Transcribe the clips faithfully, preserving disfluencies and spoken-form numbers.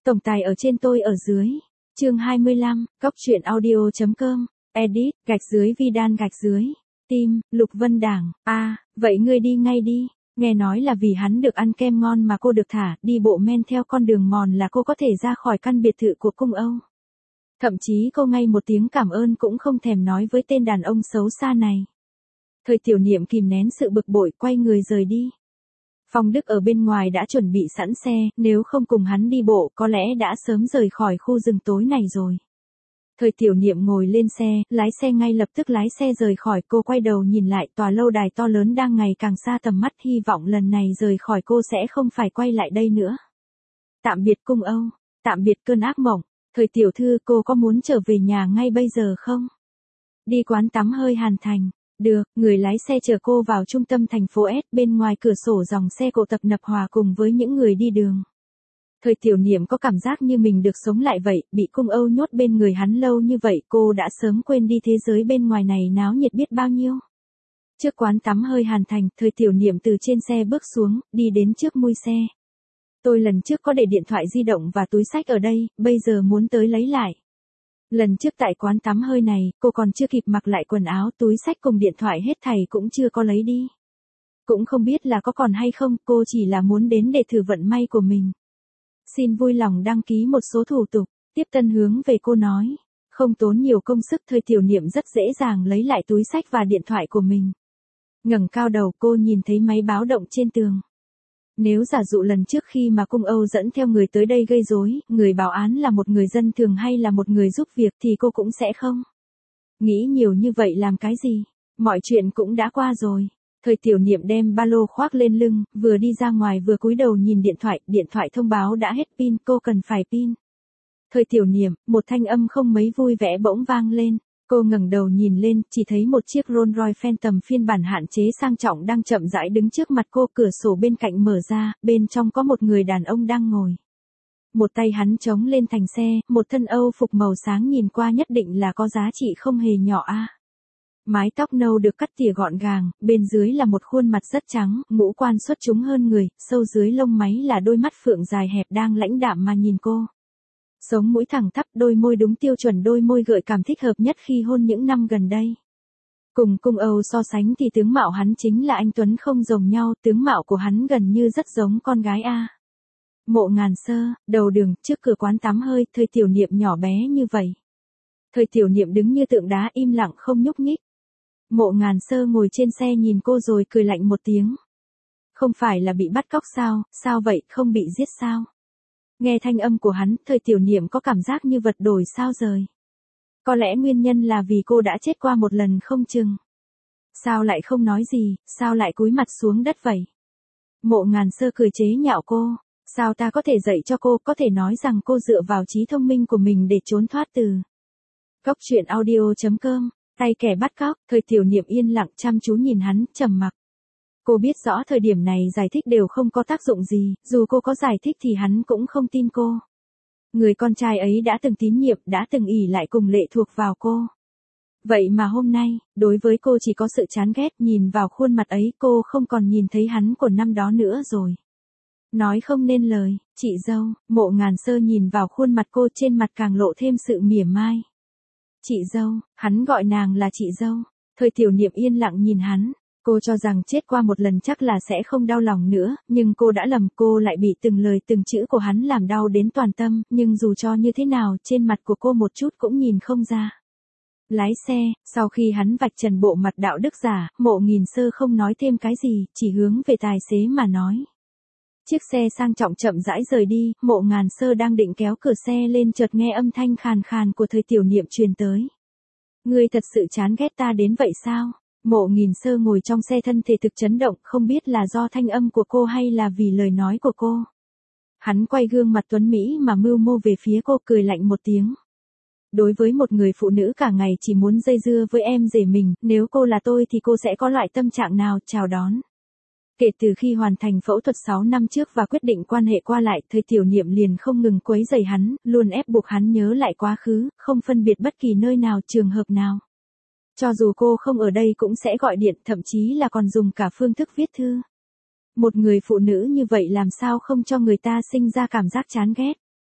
Tổng tài ở trên tôi ở dưới. Chương hai mươi lăm, Cóc truyện audio chấm com, edit, gạch dưới Vidan gạch dưới. Tim, Lục Vân Đảng, a, à, vậy ngươi đi ngay đi. Nghe nói là vì hắn được ăn kem ngon mà cô được thả, đi bộ men theo con đường mòn là cô có thể ra khỏi căn biệt thự của cung Âu. Thậm chí cô ngay một tiếng cảm ơn cũng không thèm nói với tên đàn ông xấu xa này. Thời Tiểu Niệm kìm nén sự bực bội quay người rời đi. Phong Đức ở bên ngoài đã chuẩn bị sẵn xe, nếu không cùng hắn đi bộ có lẽ đã sớm rời khỏi khu rừng tối này rồi. Thời Tiểu Niệm ngồi lên xe, lái xe ngay lập tức lái xe rời khỏi. Cô quay đầu nhìn lại tòa lâu đài to lớn đang ngày càng xa tầm mắt, hy vọng lần này rời khỏi cô sẽ không phải quay lại đây nữa. Tạm biệt cung Âu, tạm biệt cơn ác mộng. Thời tiểu thư, cô có muốn trở về nhà ngay bây giờ không? Đi quán tắm hơi Hàn Thành. Được, người lái xe chở cô vào trung tâm thành phố S, bên ngoài cửa sổ dòng xe cộ tập nập hòa cùng với những người đi đường. Thời Tiểu Niệm có cảm giác như mình được sống lại vậy, bị cung Âu nhốt bên người hắn lâu như vậy cô đã sớm quên đi thế giới bên ngoài này náo nhiệt biết bao nhiêu. Trước quán tắm hơi Hàn Thành, Thời Tiểu Niệm từ trên xe bước xuống, đi đến trước mui xe. Tôi lần trước có để điện thoại di động và túi xách ở đây, bây giờ muốn tới lấy lại. Lần trước tại quán tắm hơi này, cô còn chưa kịp mặc lại quần áo, túi xách cùng điện thoại hết thảy cũng chưa có lấy đi. Cũng không biết là có còn hay không, cô chỉ là muốn đến để thử vận may của mình. Xin vui lòng đăng ký một số thủ tục, tiếp tân hướng về cô nói. Không tốn nhiều công sức, Thời Tiểu Niệm rất dễ dàng lấy lại túi xách và điện thoại của mình. Ngẩng cao đầu cô nhìn thấy máy báo động trên tường. Nếu giả dụ lần trước khi mà cung Âu dẫn theo người tới đây gây rối, người báo án là một người dân thường hay là một người giúp việc thì cô cũng sẽ không. Nghĩ nhiều như vậy làm cái gì? Mọi chuyện cũng đã qua rồi. Thời Tiểu Niệm đem ba lô khoác lên lưng, vừa đi ra ngoài vừa cúi đầu nhìn điện thoại, điện thoại thông báo đã hết pin, cô cần phải pin. Thời Tiểu Niệm, một thanh âm không mấy vui vẻ bỗng vang lên. Cô ngẩng đầu nhìn lên, chỉ thấy một chiếc Rolls Royce Phantom phiên bản hạn chế sang trọng đang chậm rãi đứng trước mặt cô, cửa sổ bên cạnh mở ra, bên trong có một người đàn ông đang ngồi. Một tay hắn chống lên thành xe, một thân Âu phục màu sáng nhìn qua nhất định là có giá trị không hề nhỏ a. À. Mái tóc nâu được cắt tỉa gọn gàng, bên dưới là một khuôn mặt rất trắng, ngũ quan xuất chúng hơn người, sâu dưới lông máy là đôi mắt phượng dài hẹp đang lãnh đạm mà nhìn cô. Sống mũi thẳng thấp, đôi môi đúng tiêu chuẩn đôi môi gợi cảm thích hợp nhất khi hôn những năm gần đây. Cùng cung Âu so sánh thì tướng mạo hắn chính là anh Tuấn không giống nhau, tướng mạo của hắn gần như rất giống con gái a. Mộ Ngàn Sơ, đầu đường, trước cửa quán tắm hơi, Thời Tiểu Niệm nhỏ bé như vậy. Thời Tiểu Niệm đứng như tượng đá im lặng không nhúc nhích. Mộ Ngàn Sơ ngồi trên xe nhìn cô rồi cười lạnh một tiếng. Không phải là bị bắt cóc sao, sao vậy, không bị giết sao? Nghe thanh âm của hắn, Thời Tiểu Niệm có cảm giác như vật đổi sao rời. Có lẽ nguyên nhân là vì cô đã chết qua một lần không chừng. Sao lại không nói gì, sao lại cúi mặt xuống đất vậy? Mộ Ngàn Sơ cười chế nhạo cô. Sao ta có thể dạy cho cô, có thể nói rằng cô dựa vào trí thông minh của mình để trốn thoát từ. Cóc truyện audio chấm com, tay kẻ bắt cóc, Thời Tiểu Niệm yên lặng chăm chú nhìn hắn, trầm mặc. Cô biết rõ thời điểm này giải thích đều không có tác dụng gì, dù cô có giải thích thì hắn cũng không tin cô. Người con trai ấy đã từng tín nhiệm, đã từng ỷ lại cùng lệ thuộc vào cô. Vậy mà hôm nay, đối với cô chỉ có sự chán ghét, nhìn vào khuôn mặt ấy cô không còn nhìn thấy hắn của năm đó nữa rồi. Nói không nên lời, chị dâu, Mộ Ngàn Sơ nhìn vào khuôn mặt cô trên mặt càng lộ thêm sự mỉa mai. Chị dâu, hắn gọi nàng là chị dâu. Thời Tiểu Niệm yên lặng nhìn hắn. Cô cho rằng chết qua một lần chắc là sẽ không đau lòng nữa, nhưng cô đã lầm, cô lại bị từng lời từng chữ của hắn làm đau đến toàn tâm, nhưng dù cho như thế nào, trên mặt của cô một chút cũng nhìn không ra. Lái xe, sau khi hắn vạch trần bộ mặt đạo đức giả, Mộ Nghìn Sơ không nói thêm cái gì, chỉ hướng về tài xế mà nói. Chiếc xe sang trọng chậm rãi rời đi, Mộ Ngàn Sơ đang định kéo cửa xe lên chợt nghe âm thanh khàn khàn của Thời Tiểu Niệm truyền tới. Ngươi thật sự chán ghét ta đến vậy sao? Mộ Nghìn Sơ ngồi trong xe thân thể thực chấn động, không biết là do thanh âm của cô hay là vì lời nói của cô. Hắn quay gương mặt tuấn Mỹ mà mưu mô về phía cô, cười lạnh một tiếng. Đối với một người phụ nữ cả ngày chỉ muốn dây dưa với em rể mình, nếu cô là tôi thì cô sẽ có loại tâm trạng nào, chào đón. Kể từ khi hoàn thành phẫu thuật sáu năm trước và quyết định quan hệ qua lại, Thời Tiểu Niệm liền không ngừng quấy rầy hắn, luôn ép buộc hắn nhớ lại quá khứ, không phân biệt bất kỳ nơi nào, trường hợp nào. Cho dù cô không ở đây cũng sẽ gọi điện, thậm chí là còn dùng cả phương thức viết thư. Một người phụ nữ như vậy làm sao không cho người ta sinh ra cảm giác chán ghét.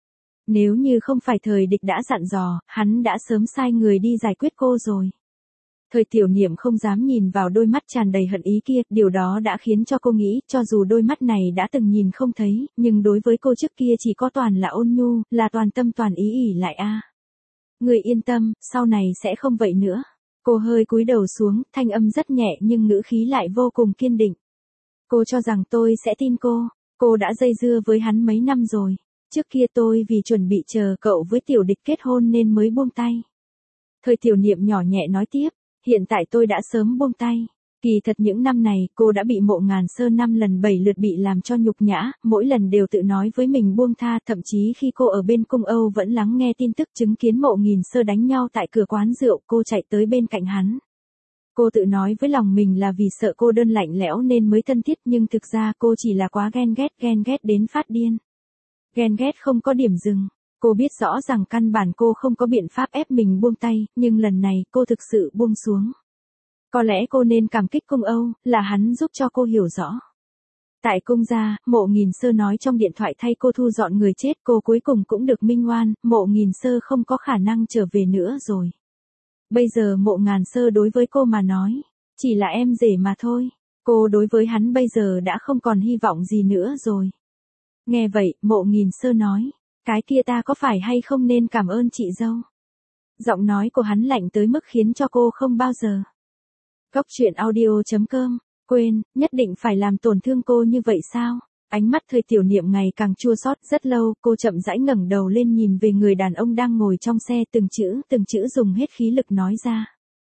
Nếu như không phải thời địch đã dặn dò, hắn đã sớm sai người đi giải quyết cô rồi. Thời tiểu niệm không dám nhìn vào đôi mắt tràn đầy hận ý kia, điều đó đã khiến cho cô nghĩ, cho dù đôi mắt này đã từng nhìn không thấy, nhưng đối với cô trước kia chỉ có toàn là ôn nhu, là toàn tâm toàn ý ỉ lại a. Người yên tâm, sau này sẽ không vậy nữa. Cô hơi cúi đầu xuống, thanh âm rất nhẹ nhưng ngữ khí lại vô cùng kiên định. Cô cho rằng tôi sẽ tin cô, cô đã dây dưa với hắn mấy năm rồi. Trước kia tôi vì chuẩn bị chờ cậu với tiểu địch kết hôn nên mới buông tay. Thời tiểu niệm nhỏ nhẹ nói tiếp, hiện tại tôi đã sớm buông tay. Kỳ thật những năm này cô đã bị Mộ Ngàn Sơ năm lần bảy lượt bị làm cho nhục nhã, mỗi lần đều tự nói với mình buông tha, thậm chí khi cô ở bên cung Âu vẫn lắng nghe tin tức chứng kiến Mộ Nghìn Sơ đánh nhau tại cửa quán rượu, cô chạy tới bên cạnh hắn. Cô tự nói với lòng mình là vì sợ cô đơn lạnh lẽo nên mới thân thiết, nhưng thực ra cô chỉ là quá ghen ghét, ghen ghét đến phát điên. Ghen ghét không có điểm dừng. Cô biết rõ rằng căn bản cô không có biện pháp ép mình buông tay, nhưng lần này cô thực sự buông xuống. Có lẽ cô nên cảm kích cung Âu, là hắn giúp cho cô hiểu rõ. Tại cung gia, Mộ Nghìn Sơ nói trong điện thoại thay cô thu dọn người chết, cô cuối cùng cũng được minh oan, Mộ Nghìn Sơ không có khả năng trở về nữa rồi. Bây giờ Mộ Ngàn Sơ đối với cô mà nói, chỉ là em rể mà thôi. Cô đối với hắn bây giờ đã không còn hy vọng gì nữa rồi. Nghe vậy, Mộ Nghìn Sơ nói, cái kia ta có phải hay không nên cảm ơn chị dâu? Giọng nói của hắn lạnh tới mức khiến cho cô không bao giờ. Góc truyện audio chấm com, quên, nhất định phải làm tổn thương cô như vậy sao? Ánh mắt Thời tiểu niệm ngày càng chua xót, rất lâu, cô chậm rãi ngẩng đầu lên nhìn về người đàn ông đang ngồi trong xe, từng chữ, từng chữ dùng hết khí lực nói ra.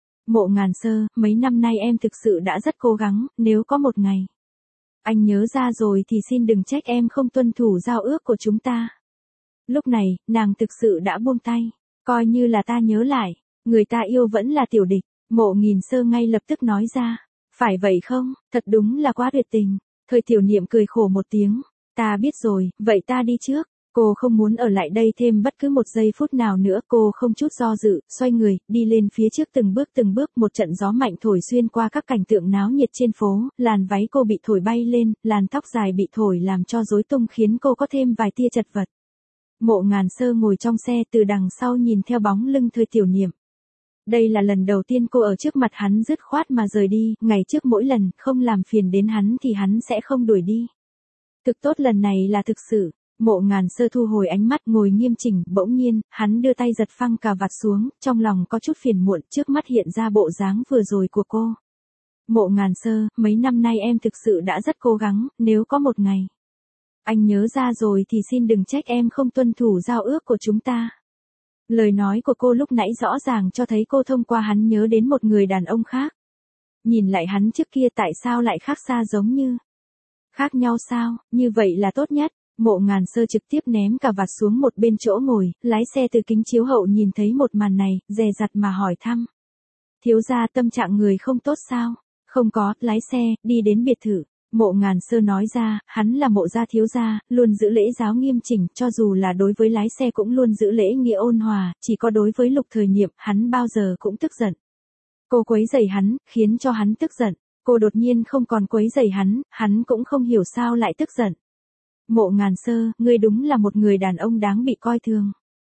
Mộ Ngàn Sơ, mấy năm nay em thực sự đã rất cố gắng, nếu có một ngày anh nhớ ra rồi thì xin đừng trách em không tuân thủ giao ước của chúng ta. Lúc này, nàng thực sự đã buông tay, coi như là ta nhớ lại, người ta yêu vẫn là tiểu địch. Mộ Nghìn Sơ ngay lập tức nói ra, phải vậy không, thật đúng là quá tuyệt tình. Thời tiểu niệm cười khổ một tiếng, ta biết rồi, vậy ta đi trước. Cô không muốn ở lại đây thêm bất cứ một giây phút nào nữa, cô không chút do dự, xoay người, đi lên phía trước từng bước từng bước, một trận gió mạnh thổi xuyên qua các cảnh tượng náo nhiệt trên phố, làn váy cô bị thổi bay lên, làn tóc dài bị thổi làm cho rối tung khiến cô có thêm vài tia chật vật. Mộ Ngàn Sơ ngồi trong xe từ đằng sau nhìn theo bóng lưng Thời tiểu niệm. Đây là lần đầu tiên cô ở trước mặt hắn dứt khoát mà rời đi, ngày trước mỗi lần không làm phiền đến hắn thì hắn sẽ không đuổi đi. Thực tốt lần này là thực sự. Mộ Ngàn Sơ thu hồi ánh mắt ngồi nghiêm chỉnh, bỗng nhiên, hắn đưa tay giật phăng cà vạt xuống, trong lòng có chút phiền muộn, trước mắt hiện ra bộ dáng vừa rồi của cô. Mộ Ngàn Sơ, mấy năm nay em thực sự đã rất cố gắng, nếu có một ngày anh nhớ ra rồi thì xin đừng trách em không tuân thủ giao ước của chúng ta. Lời nói của cô lúc nãy rõ ràng cho thấy cô thông qua hắn nhớ đến một người đàn ông khác. Nhìn lại hắn trước kia tại sao lại khác xa giống như. Khác nhau sao, như vậy là tốt nhất. Mộ Ngàn Sơ trực tiếp ném cà vạt xuống một bên chỗ ngồi, lái xe từ kính chiếu hậu nhìn thấy một màn này, dè dặt mà hỏi thăm. Thiếu gia tâm trạng người không tốt sao? Không có, lái xe, đi đến biệt thự. Mộ Ngàn Sơ nói ra, hắn là Mộ gia thiếu gia, luôn giữ lễ giáo nghiêm chỉnh, cho dù là đối với lái xe cũng luôn giữ lễ nghĩa ôn hòa, chỉ có đối với Lục Thời Niệm, hắn bao giờ cũng tức giận. Cô quấy rầy hắn, khiến cho hắn tức giận. Cô đột nhiên không còn quấy rầy hắn, hắn cũng không hiểu sao lại tức giận. Mộ Ngàn Sơ, ngươi đúng là một người đàn ông đáng bị coi thường.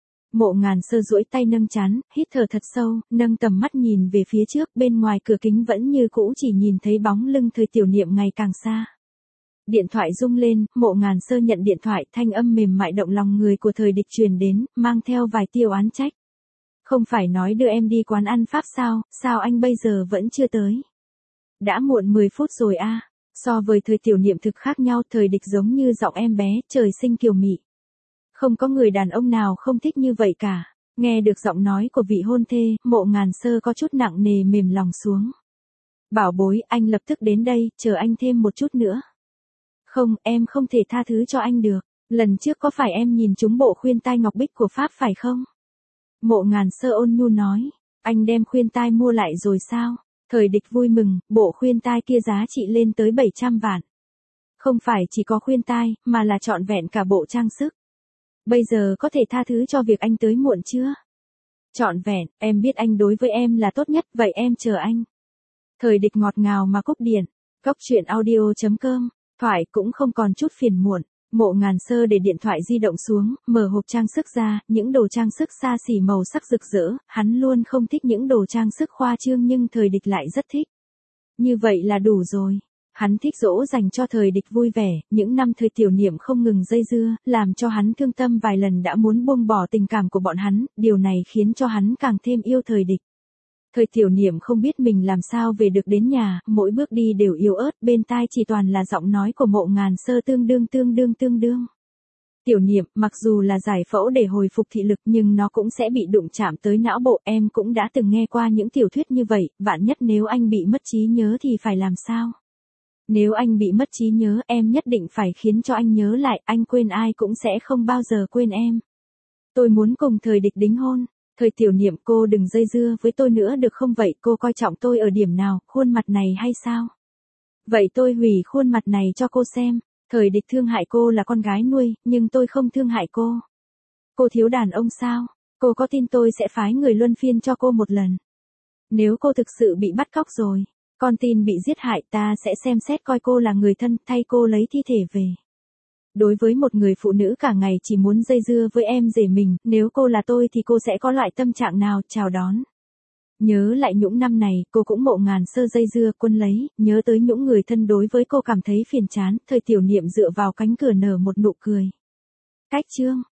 Mộ Ngàn Sơ duỗi tay nâng trán, hít thở thật sâu, nâng tầm mắt nhìn về phía trước, bên ngoài cửa kính vẫn như cũ chỉ nhìn thấy bóng lưng Thời tiểu niệm ngày càng xa. Điện thoại rung lên, Mộ Ngàn Sơ nhận điện thoại, thanh âm mềm mại động lòng người của Thời địch truyền đến, mang theo vài tia oán trách. Không phải nói đưa em đi quán ăn Pháp sao, sao anh bây giờ vẫn chưa tới? Đã muộn mười phút rồi a. À. So với Thời tiểu niệm thực khác nhau, Thời địch giống như giọng em bé, trời sinh kiều mị. Không có người đàn ông nào không thích như vậy cả. Nghe được giọng nói của vị hôn thê, Mộ Ngàn Sơ có chút nặng nề mềm lòng xuống. Bảo bối, anh lập tức đến đây, chờ anh thêm một chút nữa. Không, em không thể tha thứ cho anh được. Lần trước có phải em nhìn trúng bộ khuyên tai ngọc bích của Pháp phải không? Mộ Ngàn Sơ ôn nhu nói. Anh đem khuyên tai mua lại rồi sao? Thời địch vui mừng, bộ khuyên tai kia giá trị lên tới bảy trăm vạn. Không phải chỉ có khuyên tai, mà là trọn vẹn cả bộ trang sức. Bây giờ có thể tha thứ cho việc anh tới muộn chưa? Trọn vẹn, em biết anh đối với em là tốt nhất, vậy em chờ anh. Thời địch ngọt ngào mà cúp điện. Góc truyện audio chấm com, thoại cũng không còn chút phiền muộn. Mộ Ngàn Sơ để điện thoại di động xuống, mở hộp trang sức ra, những đồ trang sức xa xỉ màu sắc rực rỡ, hắn luôn không thích những đồ trang sức khoa trương nhưng thời địch lại rất thích. Như vậy là đủ rồi. Hắn thích dỗ dành cho thời địch vui vẻ, những năm thời tiểu niệm không ngừng dây dưa, làm cho hắn thương tâm vài lần đã muốn buông bỏ tình cảm của bọn hắn, điều này khiến cho hắn càng thêm yêu thời địch. Thời tiểu niệm không biết mình làm sao về được đến nhà, mỗi bước đi đều yếu ớt, bên tai chỉ toàn là giọng nói của Mộ Ngàn Sơ tương đương tương đương tương đương. Tiểu niệm, mặc dù là giải phẫu để hồi phục thị lực nhưng nó cũng sẽ bị đụng chạm tới não bộ, em cũng đã từng nghe qua những tiểu thuyết như vậy, vạn nhất nếu anh bị mất trí nhớ thì phải làm sao? Nếu anh bị mất trí nhớ, em nhất định phải khiến cho anh nhớ lại, anh quên ai cũng sẽ không bao giờ quên em. Tôi muốn cùng thời địch đính hôn. Thời tiểu niệm, cô đừng dây dưa với tôi nữa được không, vậy cô coi trọng tôi ở điểm nào, khuôn mặt này hay sao? Vậy tôi hủy khuôn mặt này cho cô xem. Thời địch thương hại cô là con gái nuôi, nhưng tôi không thương hại cô. Cô thiếu đàn ông sao? Cô có tin tôi sẽ phái người luân phiên cho cô một lần? Nếu cô thực sự bị bắt cóc rồi, con tin bị giết hại, ta sẽ xem xét coi cô là người thân, thay cô lấy thi thể về. Đối với một người phụ nữ cả ngày chỉ muốn dây dưa với em rể mình, nếu cô là tôi thì cô sẽ có loại tâm trạng nào, chào đón. Nhớ lại những năm này, cô cũng Mộ Ngàn Sơ dây dưa quân lấy, nhớ tới những người thân đối với cô cảm thấy phiền chán, thời tiểu niệm dựa vào cánh cửa nở một nụ cười. Cách chương